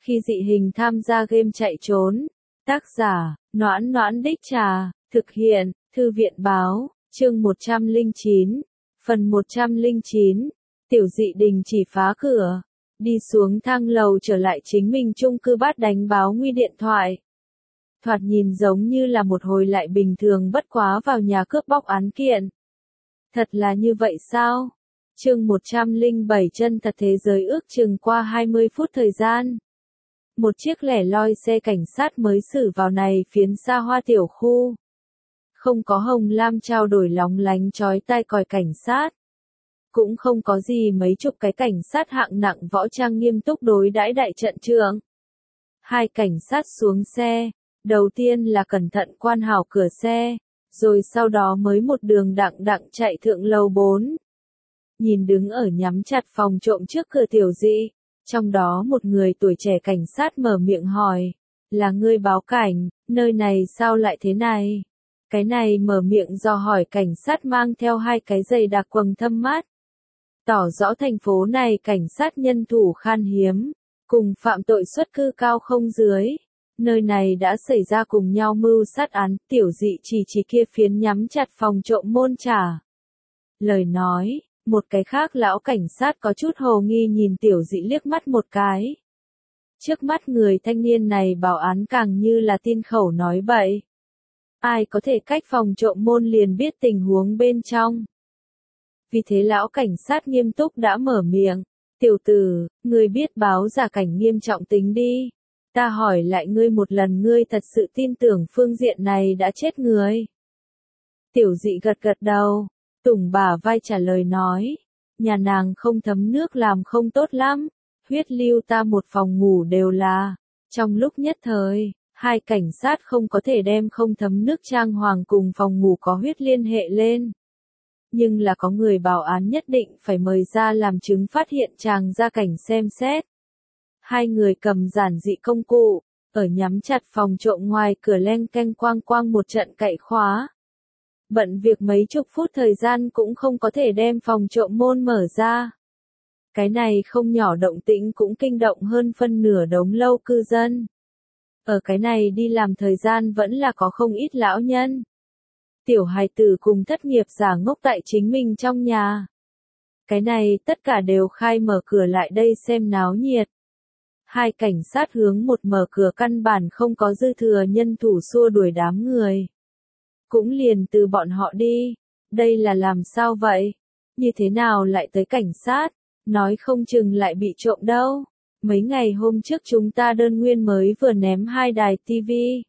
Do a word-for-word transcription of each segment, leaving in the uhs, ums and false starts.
Khi dị hình tham gia game chạy trốn. Tác giả, Noãn Noãn Đích Trà, thực hiện, Thư viện Báo, chương một trăm lẻ chín, phần một trăm lẻ chín, Tiểu Dị Đình chỉ phá cửa, đi xuống thang lầu trở lại chính mình chung cư bắt đánh báo nguy điện thoại. Thoạt nhìn giống như là một hồi lại bình thường bất quá vào nhà cướp bóc án kiện. Thật là như vậy sao? Chương một trăm lẻ bảy chân thật thế giới ước chừng qua hai mươi phút thời gian. Một chiếc lẻ loi xe cảnh sát mới xử vào này phiến xa hoa tiểu khu. Không có hồng lam trao đổi lóng lánh chói tai còi cảnh sát. Cũng không có gì mấy chục cái cảnh sát hạng nặng võ trang nghiêm túc đối đãi đại trận trưởng. Hai cảnh sát xuống xe, đầu tiên là cẩn thận quan hảo cửa xe, rồi sau đó mới một đường đặng đặng chạy thượng lầu bốn. Nhìn đứng ở nhắm chặt phòng trộm trước cửa Tiểu Dị, trong đó một người tuổi trẻ cảnh sát mở miệng hỏi, là ngươi báo cảnh, nơi này sao lại thế này? Cái này mở miệng do hỏi cảnh sát mang theo hai cái giày đặc quầng thâm mát. Tỏ rõ thành phố này cảnh sát nhân thủ khan hiếm, cùng phạm tội suất cư cao không dưới. Nơi này đã xảy ra cùng nhau mưu sát án. Tiểu Dị chỉ chỉ kia phiến nhắm chặt phòng trộm môn trả lời nói. Một cái khác lão cảnh sát có chút hồ nghi nhìn Tiểu Dị liếc mắt một cái. Trước mắt người thanh niên này bảo án càng như là tin khẩu nói bậy. Ai có thể cách phòng trộm môn liền biết tình huống bên trong. Vì thế lão cảnh sát nghiêm túc đã mở miệng. Tiểu tử, ngươi biết báo giả cảnh nghiêm trọng tính đi. Ta hỏi lại ngươi một lần, ngươi thật sự tin tưởng phương diện này đã chết người. Tiểu Dị gật gật đầu. Tùng bả vai trả lời nói, nhà nàng không thấm nước làm không tốt lắm, huyết lưu ta một phòng ngủ đều là. Trong lúc nhất thời, hai cảnh sát không có thể đem không thấm nước trang hoàng cùng phòng ngủ có huyết liên hệ lên. Nhưng là có người bảo án nhất định phải mời ra làm chứng phát hiện chàng ra cảnh xem xét. Hai người cầm giản dị công cụ, ở nhắm chặt phòng trộm ngoài cửa leng keng quang quang một trận cậy khóa. Bận việc mấy chục phút thời gian cũng không có thể đem phòng trộm môn mở ra. Cái này không nhỏ động tĩnh cũng kinh động hơn phân nửa đống lâu cư dân. Ở cái này đi làm thời gian vẫn là có không ít lão nhân. Tiểu hài tử cùng thất nghiệp giả ngốc tại chính mình trong nhà. Cái này tất cả đều khai mở cửa lại đây xem náo nhiệt. Hai cảnh sát hướng một mở cửa căn bản không có dư thừa nhân thủ xua đuổi đám người. Cũng liền từ bọn họ đi. Đây là làm sao vậy? Như thế nào lại tới cảnh sát? Nói không chừng lại bị trộm đâu. Mấy ngày hôm trước chúng ta đơn nguyên mới vừa ném hai đài tivi.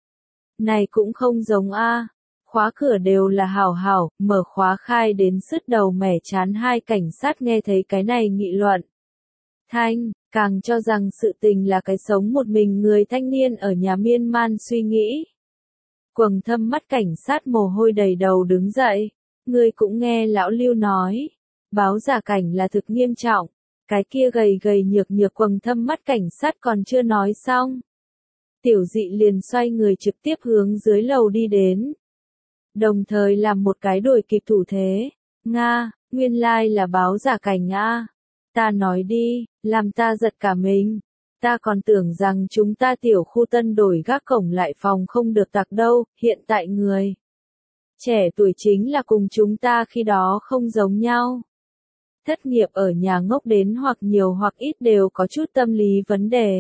Này cũng không giống a. Khóa cửa đều là hảo hảo, mở khóa khai đến sứt đầu mẻ chán. Hai cảnh sát nghe thấy cái này nghị luận. Thanh, càng cho rằng sự tình là cái sống một mình người thanh niên ở nhà miên man suy nghĩ. Quầng thâm mắt cảnh sát mồ hôi đầy đầu đứng dậy. Ngươi cũng nghe lão Lưu nói. Báo giả cảnh là thực nghiêm trọng. Cái kia gầy gầy nhược nhược quầng thâm mắt cảnh sát còn chưa nói xong. Tiểu Dị liền xoay người trực tiếp hướng dưới lầu đi đến. Đồng thời làm một cái đuổi kịp thủ thế. Nga, nguyên lai là báo giả cảnh a. Ta nói đi, làm ta giật cả mình. Ta còn tưởng rằng chúng ta tiểu khu tân đổi gác cổng lại phòng không được tặc đâu, hiện tại người trẻ tuổi chính là cùng chúng ta khi đó không giống nhau. Thất nghiệp ở nhà ngốc đến hoặc nhiều hoặc ít đều có chút tâm lý vấn đề.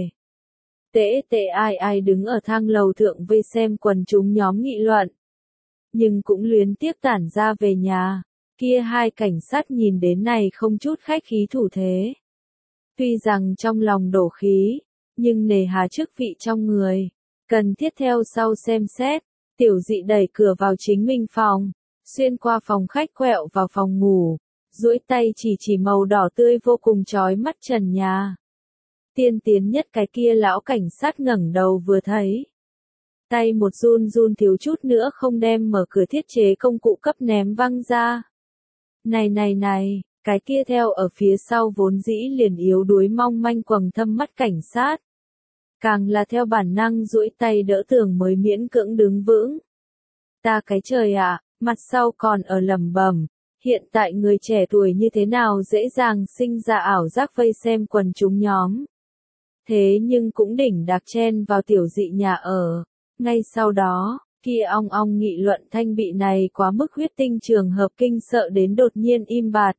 Tệ tệ ai ai đứng ở thang lầu thượng vây xem quần chúng nhóm nghị luận. Nhưng cũng luyến tiếc tản ra về nhà. Kia hai cảnh sát nhìn đến này không chút khách khí thủ thế. Tuy rằng trong lòng đổ khí, nhưng nề hà chức vị trong người, cần thiết theo sau xem xét. Tiểu Dị đẩy cửa vào chính mình phòng, xuyên qua phòng khách quẹo vào phòng ngủ, duỗi tay chỉ chỉ màu đỏ tươi vô cùng chói mắt trần nhà. Tiên tiến nhất cái kia lão cảnh sát ngẩng đầu vừa thấy. Tay một run run thiếu chút nữa không đem mở cửa thiết chế công cụ cấp ném văng ra. Này này này, cái kia theo ở phía sau vốn dĩ liền yếu đuối mong manh quầng thâm mắt cảnh sát. Càng là theo bản năng duỗi tay đỡ tường mới miễn cưỡng đứng vững. Ta cái trời ạ, mặt sau còn ở lẩm bẩm, hiện tại người trẻ tuổi như thế nào dễ dàng sinh ra ảo giác vây xem quần chúng nhóm. thế nhưng cũng đỉnh đạc chen vào tiểu dị nhà ở. Ngay sau đó, kia ong ong nghị luận thanh bị này quá mức huyết tinh trường hợp kinh sợ đến đột nhiên im bặt.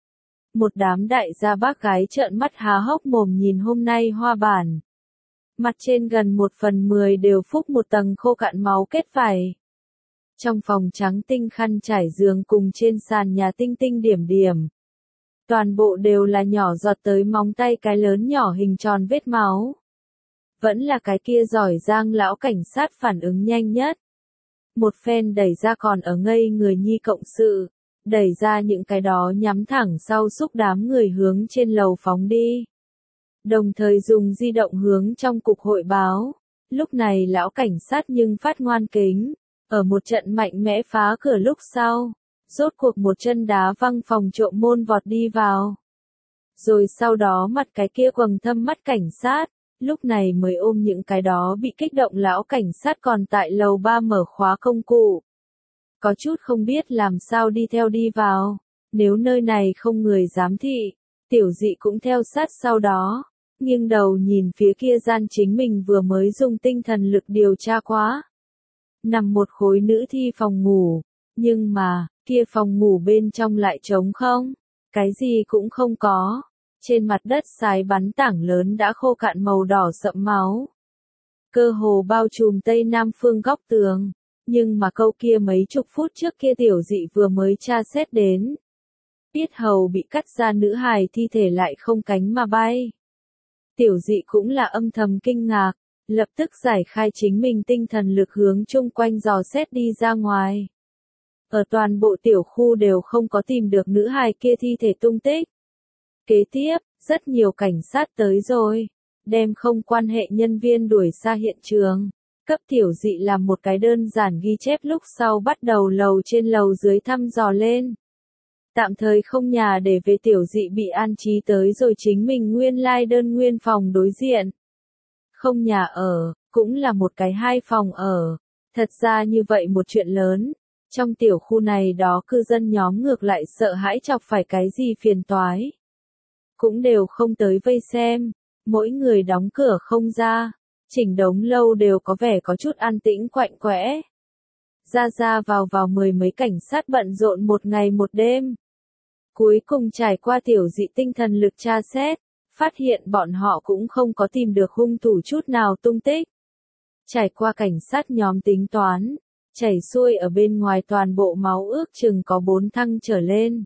Một đám đại gia bác gái trợn mắt há hốc mồm nhìn hôm nay hoa bản. Mặt trên gần một phần mười đều phúc một tầng khô cạn máu kết vảy. Trong phòng trắng tinh khăn trải giường cùng trên sàn nhà tinh tinh điểm điểm. Toàn bộ đều là nhỏ giọt tới móng tay cái lớn nhỏ hình tròn vết máu. Vẫn là cái kia giỏi giang lão cảnh sát phản ứng nhanh nhất. Một phen đẩy ra còn ở ngây người nhi cộng sự, đẩy ra những cái đó nhắm thẳng sau xúc đám người hướng trên lầu phóng đi. Đồng thời dùng di động hướng trong cục hội báo. Lúc này lão cảnh sát nhưng phát ngoan kính, ở một trận mạnh mẽ phá cửa lúc sau, rốt cuộc một chân đá văng phòng trộm môn vọt đi vào. Rồi sau đó mặt cái kia quầng thâm mắt cảnh sát, lúc này mới ôm những cái đó bị kích động lão cảnh sát còn tại lầu ba mở khóa công cụ. Có chút không biết làm sao đi theo đi vào, nếu nơi này không người giám thị, tiểu dị cũng theo sát sau đó, nghiêng đầu nhìn phía kia gian chính mình vừa mới dùng tinh thần lực điều tra quá. Nằm một khối nữ thi phòng ngủ, nhưng mà, kia phòng ngủ bên trong lại trống không, cái gì cũng không có. Trên mặt đất sái bắn tảng lớn đã khô cạn màu đỏ sậm máu. Cơ hồ bao trùm tây nam phương góc tường, nhưng mà câu kia mấy chục phút trước kia tiểu dị vừa mới tra xét đến. Yết hầu bị cắt ra nữ hài thi thể lại không cánh mà bay. Tiểu dị cũng là âm thầm kinh ngạc, lập tức giải khai chính mình tinh thần lực hướng chung quanh dò xét đi ra ngoài. Ở toàn bộ tiểu khu đều không có tìm được nữ hài kia thi thể tung tích. Kế tiếp, rất nhiều cảnh sát tới rồi, đem không quan hệ nhân viên đuổi ra hiện trường, cấp tiểu dị làm một cái đơn giản ghi chép lúc sau bắt đầu lầu trên lầu dưới thăm dò lên. Tạm thời không nhà để về tiểu dị bị an trí tới rồi chính mình nguyên lai đơn nguyên phòng đối diện. Không nhà ở, cũng là một cái hai phòng ở. Thật ra như vậy một chuyện lớn, trong tiểu khu này đó cư dân nhóm ngược lại sợ hãi chọc phải cái gì phiền toái. Cũng đều không tới vây xem, mỗi người đóng cửa không ra, chỉnh đống lâu đều có vẻ có chút an tĩnh quạnh quẽ. Ra ra vào vào mười mấy cảnh sát bận rộn một ngày một đêm. Cuối cùng trải qua tiểu dị tinh thần lực tra xét, phát hiện bọn họ cũng không có tìm được hung thủ chút nào tung tích. Trải qua cảnh sát nhóm tính toán, chảy xuôi ở bên ngoài toàn bộ máu ước chừng có bốn thăng trở lên.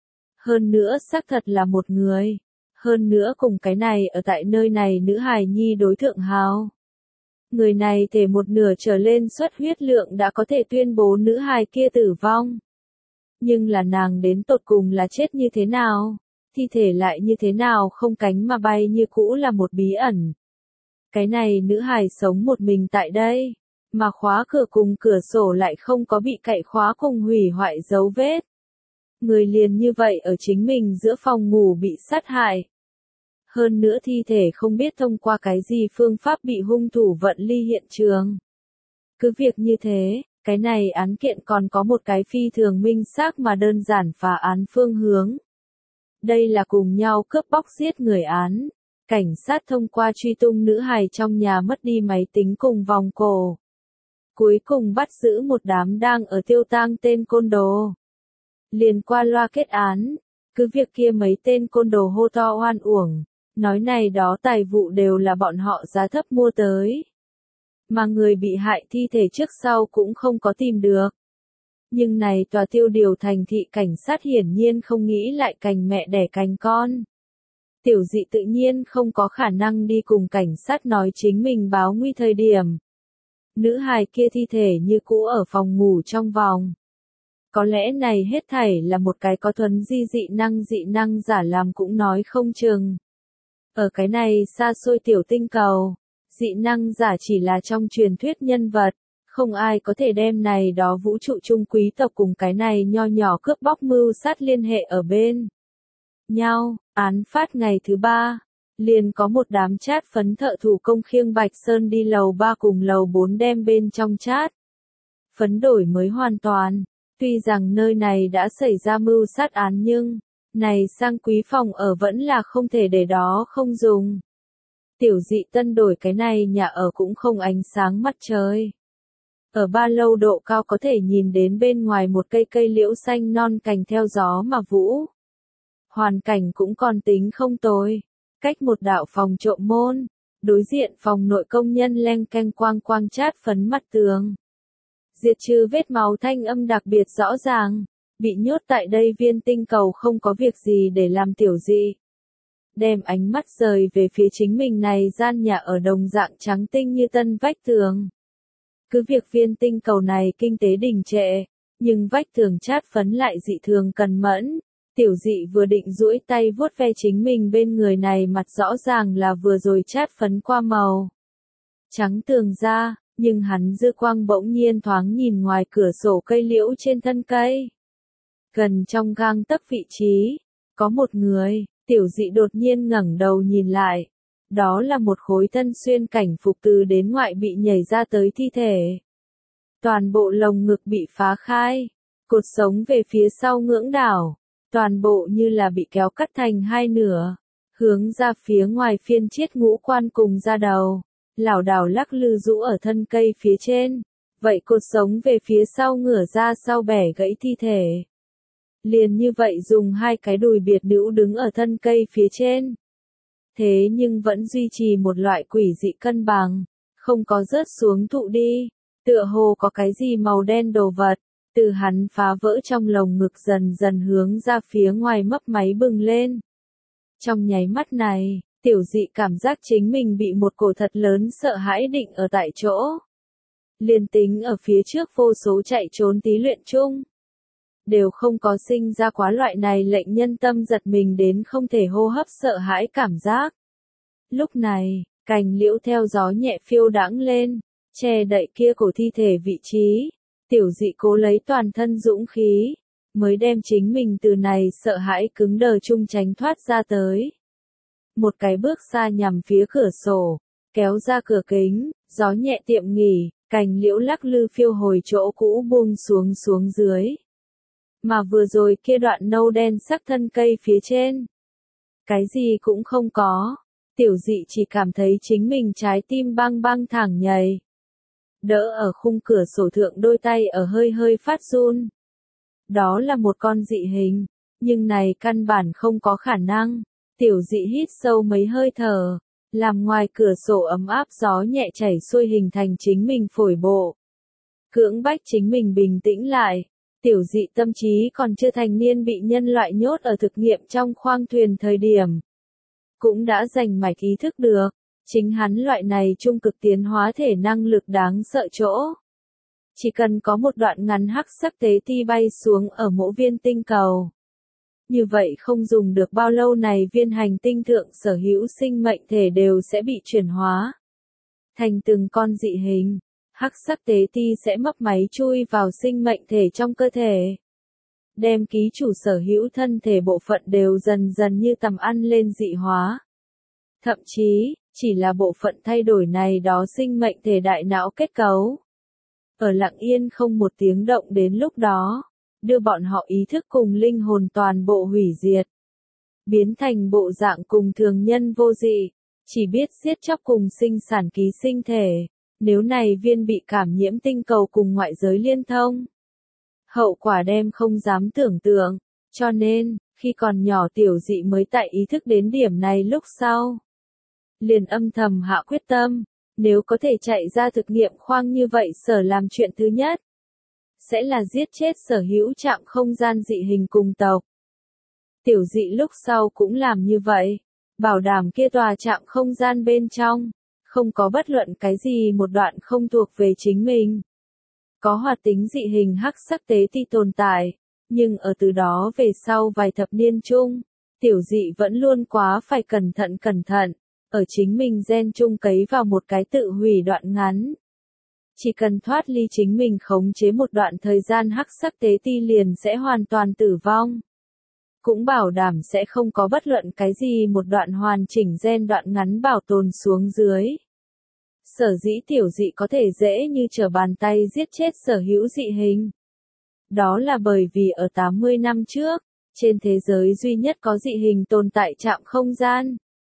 Hơn nữa xác thật là một người. Hơn nữa cùng cái này ở tại nơi này nữ hài nhi đối thượng hào. Người này thể một nửa trở lên xuất huyết lượng đã có thể tuyên bố nữ hài kia tử vong. Nhưng là nàng đến tột cùng là chết như thế nào? Thi thể lại như thế nào không cánh mà bay như cũ là một bí ẩn. Cái này nữ hài sống một mình tại đây, mà khóa cửa cùng cửa sổ lại không có bị cậy khóa cùng hủy hoại dấu vết. Người liền như vậy ở chính mình giữa phòng ngủ bị sát hại. Hơn nữa thi thể không biết thông qua cái gì phương pháp bị hung thủ vận ly hiện trường. Cứ việc như thế, cái này án kiện còn có một cái phi thường minh xác mà đơn giản phá án phương hướng. Đây là cùng nhau cướp bóc giết người án. Cảnh sát thông qua truy tung nữ hài trong nhà mất đi máy tính cùng vòng cổ. Cuối cùng bắt giữ một đám đang ở tiêu tang tên côn đồ. Liền qua loa kết án, cứ việc kia mấy tên côn đồ hô to oan uổng, nói này đó tài vụ đều là bọn họ giá thấp mua tới. Mà người bị hại thi thể trước sau cũng không có tìm được. Nhưng này tòa tiêu điều thành thị cảnh sát hiển nhiên không nghĩ lại cành mẹ đẻ cành con. Tiểu dị tự nhiên không có khả năng đi cùng cảnh sát nói chính mình báo nguy thời điểm. Nữ hài kia thi thể như cũ ở phòng ngủ trong vòng. Có lẽ này hết thảy là một cái có thuần di dị năng dị năng giả làm cũng nói không chừng. Ở cái này xa xôi tiểu tinh cầu, dị năng giả chỉ là trong truyền thuyết nhân vật, không ai có thể đem này đó vũ trụ trung quý tộc cùng cái này nho nhỏ cướp bóc mưu sát liên hệ ở bên nhau. Án phát ngày thứ ba, liền có một đám chát phấn thợ thủ công khiêng Bạch Sơn đi lầu ba cùng lầu bốn đem bên trong chát phấn đổi mới hoàn toàn. Tuy rằng nơi này đã xảy ra mưu sát án nhưng, này sang quý phòng ở vẫn là không thể để đó không dùng. Tiểu dị tân đổi cái này nhà ở cũng không ánh sáng mặt trời. Ở ba lâu độ cao có thể nhìn đến bên ngoài một cây cây liễu xanh non cành theo gió mà vũ. Hoàn cảnh cũng còn tính không tồi. Cách một đạo phòng trộm môn, đối diện phòng nội công nhân leng keng quang quang chát phấn mặt tường. Diệt trừ vết máu thanh âm đặc biệt rõ ràng. Bị nhốt tại đây viên tinh cầu không có việc gì để làm tiểu dị. Đem ánh mắt rời về phía chính mình này gian nhà ở đồng dạng trắng tinh như tân vách tường. Cứ việc viên tinh cầu này kinh tế đình trệ, nhưng vách tường chát phấn lại dị thường cần mẫn. Tiểu dị vừa định duỗi tay vuốt ve chính mình bên người này mặt rõ ràng là vừa rồi chát phấn qua màu trắng tường ra, nhưng hắn dư quang bỗng nhiên thoáng nhìn ngoài cửa sổ cây liễu trên thân cây. Gần trong gang tấc vị trí, có một người, tiểu dị đột nhiên ngẩng đầu nhìn lại. Đó là một khối thân xuyên cảnh phục từ đến ngoại bị nhảy ra tới thi thể. Toàn bộ lồng ngực bị phá khai, cột sống về phía sau ngưỡng đảo, toàn bộ như là bị kéo cắt thành hai nửa, hướng ra phía ngoài phiên chiết ngũ quan cùng da đầu, lảo đảo lắc lư rũ ở thân cây phía trên, vậy cột sống về phía sau ngửa ra sau bẻ gãy thi thể. Liền như vậy dùng hai cái đùi biệt nữ đứng ở thân cây phía trên. Thế nhưng vẫn duy trì một loại quỷ dị cân bằng, không có rớt xuống thụ đi, tựa hồ có cái gì màu đen đồ vật, từ hắn phá vỡ trong lồng ngực dần dần hướng ra phía ngoài mấp máy bừng lên. Trong nháy mắt này, tiểu dị cảm giác chính mình bị một cổ thật lớn sợ hãi định ở tại chỗ. Liên tính ở phía trước vô số chạy trốn tí luyện chung. Đều không có sinh ra quá loại này lệnh nhân tâm giật mình đến không thể hô hấp sợ hãi cảm giác. Lúc này, cành liễu theo gió nhẹ phiêu đãng lên, che đậy kia cổ thi thể vị trí. Tiểu dị cố lấy toàn thân dũng khí, mới đem chính mình từ này sợ hãi cứng đờ chung tránh thoát ra tới. Một cái bước xa nhằm phía cửa sổ, kéo ra cửa kính, gió nhẹ tiệm nghỉ, cành liễu lắc lư phiêu hồi chỗ cũ buông xuống xuống dưới. Mà vừa rồi kia đoạn nâu đen sắc thân cây phía trên. Cái gì cũng không có. Tiểu dị chỉ cảm thấy chính mình trái tim băng băng thẳng nhảy. Đỡ ở khung cửa sổ thượng đôi tay ở hơi hơi phát run. Đó là một con dị hình. Nhưng này căn bản không có khả năng. Tiểu dị hít sâu mấy hơi thở. Làm ngoài cửa sổ ấm áp gió nhẹ chảy xuôi hình thành chính mình phổi bộ. Cưỡng bách chính mình bình tĩnh lại. Tiểu dị tâm trí còn chưa thành niên bị nhân loại nhốt ở thực nghiệm trong khoang thuyền thời điểm. Cũng đã giành mạch ý thức được, chính hắn loại này trung cực tiến hóa thể năng lực đáng sợ chỗ. Chỉ cần có một đoạn ngắn hắc sắc tế ti bay xuống ở mỗi viên tinh cầu. Như vậy không dùng được bao lâu này viên hành tinh thượng sở hữu sinh mệnh thể đều sẽ bị chuyển hóa. Thành từng con dị hình. Hắc sắc tế ti sẽ mấp máy chui vào sinh mệnh thể trong cơ thể. Đem ký chủ sở hữu thân thể bộ phận đều dần dần như tầm ăn lên dị hóa. Thậm chí, chỉ là bộ phận thay đổi này đó sinh mệnh thể đại não kết cấu. Ở lặng yên không một tiếng động đến lúc đó, đưa bọn họ ý thức cùng linh hồn toàn bộ hủy diệt. Biến thành bộ dạng cùng thường nhân vô dị, chỉ biết giết chóc cùng sinh sản ký sinh thể. Nếu này viên bị cảm nhiễm tinh cầu cùng ngoại giới liên thông. Hậu quả đem không dám tưởng tượng, cho nên, khi còn nhỏ tiểu dị mới tại ý thức đến điểm này lúc sau. Liền âm thầm hạ quyết tâm, nếu có thể chạy ra thực nghiệm khoang như vậy sở làm chuyện thứ nhất. Sẽ là giết chết sở hữu trạm không gian dị hình cùng tộc. Tiểu dị lúc sau cũng làm như vậy, bảo đảm kia tòa trạm không gian bên trong. Không có bất luận cái gì một đoạn không thuộc về chính mình. Có hoạt tính dị hình hắc sắc tế ti tồn tại, nhưng ở từ đó về sau vài thập niên chung, tiểu dị vẫn luôn quá phải cẩn thận cẩn thận, ở chính mình gen chung cấy vào một cái tự hủy đoạn ngắn. Chỉ cần thoát ly chính mình khống chế một đoạn thời gian hắc sắc tế ti liền sẽ hoàn toàn tử vong. Cũng bảo đảm sẽ không có bất luận cái gì một đoạn hoàn chỉnh gen đoạn ngắn bảo tồn xuống dưới. Sở dĩ tiểu dị có thể dễ như trở bàn tay giết chết sở hữu dị hình. Đó là bởi vì ở tám mươi năm trước, trên thế giới duy nhất có dị hình tồn tại trạm không gian.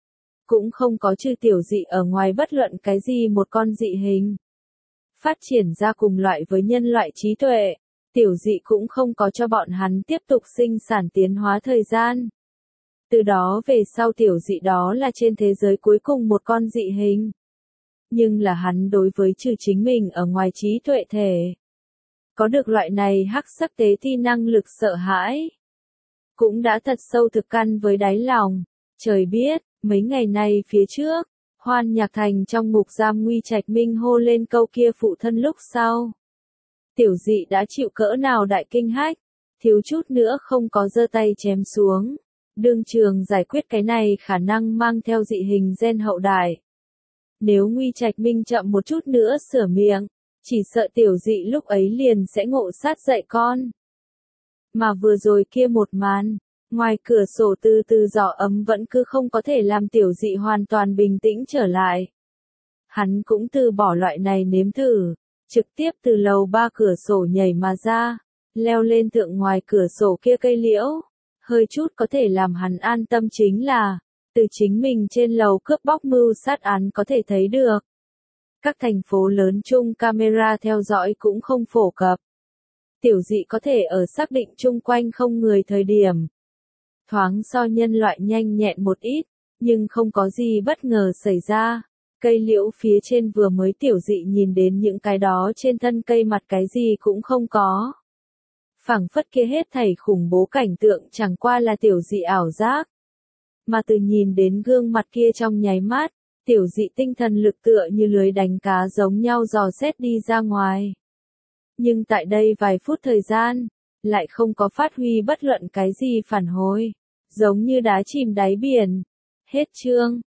cũng không có trừ tiểu dị ở ngoài bất luận cái gì một con dị hình. Phát triển ra cùng loại với nhân loại trí tuệ, tiểu dị cũng không có cho bọn hắn tiếp tục sinh sản tiến hóa thời gian. Từ đó về sau tiểu dị đó là trên thế giới cuối cùng một con dị hình. Nhưng là hắn đối với trừ chính mình ở ngoài trí tuệ thể. Có được loại này hắc sắc tế thi năng lực sợ hãi. Cũng đã thật sâu thực căn với đáy lòng. Trời biết, mấy ngày nay phía trước, Hoan Nhạc Thành trong ngục giam Nguy Trạch Minh hô lên câu kia phụ thân lúc sau. Tiểu dị đã chịu cỡ nào đại kinh hách, thiếu chút nữa không có giơ tay chém xuống. Đương trường giải quyết cái này khả năng mang theo dị hình gen hậu đại. Nếu Nguy Trạch Minh chậm một chút nữa sửa miệng, chỉ sợ tiểu dị lúc ấy liền sẽ ngộ sát dạy con. Mà vừa rồi kia một màn, ngoài cửa sổ từ từ gió ấm vẫn cứ không có thể làm tiểu dị hoàn toàn bình tĩnh trở lại. Hắn cũng từ bỏ loại này nếm thử, trực tiếp từ lầu ba cửa sổ nhảy mà ra, leo lên thượng ngoài cửa sổ kia cây liễu. Hơi chút có thể làm hắn an tâm chính là, từ chính mình trên lầu cướp bóc mưu sát án có thể thấy được. Các thành phố lớn chung camera theo dõi cũng không phổ cập. Tiểu dị có thể ở xác định chung quanh không người thời điểm. Thoáng so nhân loại nhanh nhẹn một ít, nhưng không có gì bất ngờ xảy ra. Cây liễu phía trên vừa mới tiểu dị nhìn đến những cái đó trên thân cây mặt cái gì cũng không có. Phảng phất kia hết thảy khủng bố cảnh tượng chẳng qua là tiểu dị ảo giác. Mà từ nhìn đến gương mặt kia trong nháy mắt, tiểu dị tinh thần lực tựa như lưới đánh cá giống nhau dò xét đi ra ngoài. Nhưng tại đây vài phút thời gian, lại không có phát huy bất luận cái gì phản hồi, giống như đá chìm đáy biển. Hết chương.